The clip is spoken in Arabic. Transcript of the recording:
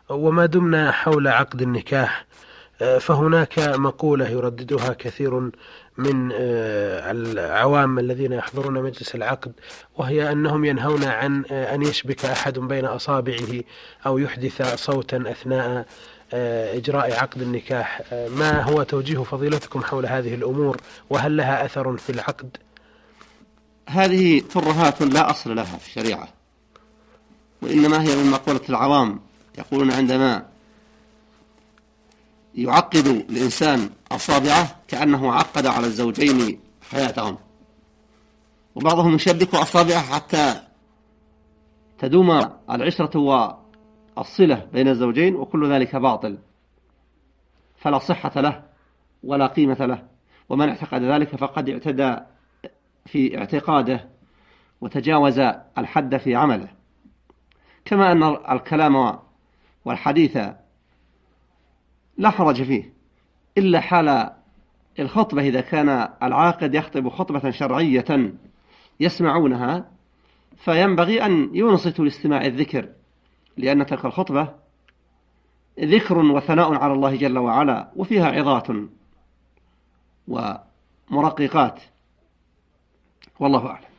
وما دمنا حول عقد النكاح، فهناك مقولة يرددها كثير من العوام الذين يحضرون مجلس العقد، وهي أنهم ينهون عن أن يشبك أحد بين أصابعه أو يحدث صوتا أثناء إجراء عقد النكاح. ما هو توجيه فضيلتكم حول هذه الأمور، وهل لها أثر في العقد؟ هذه ترهات لا أصل لها في الشريعة، وإنما هي من مقولة العوام. يقولون عندما يعقد الإنسان أصابعه كأنه عقد على الزوجين حياتهم، وبعضهم يشبك أصابعه حتى تدوم العشرة والصلة بين الزوجين، وكل ذلك باطل فلا صحة له ولا قيمة له. ومن اعتقد ذلك فقد اعتدى في اعتقاده وتجاوز الحد في عمله. كما أن الكلام والحديث لا حرج فيه إلا حال الخطبة، إذا كان العاقد يخطب خطبة شرعية يسمعونها فينبغي أن ينصتوا لاستماع الذكر، لأن تلك الخطبة ذكر وثناء على الله جل وعلا، وفيها عظات ومرققات، والله أعلم.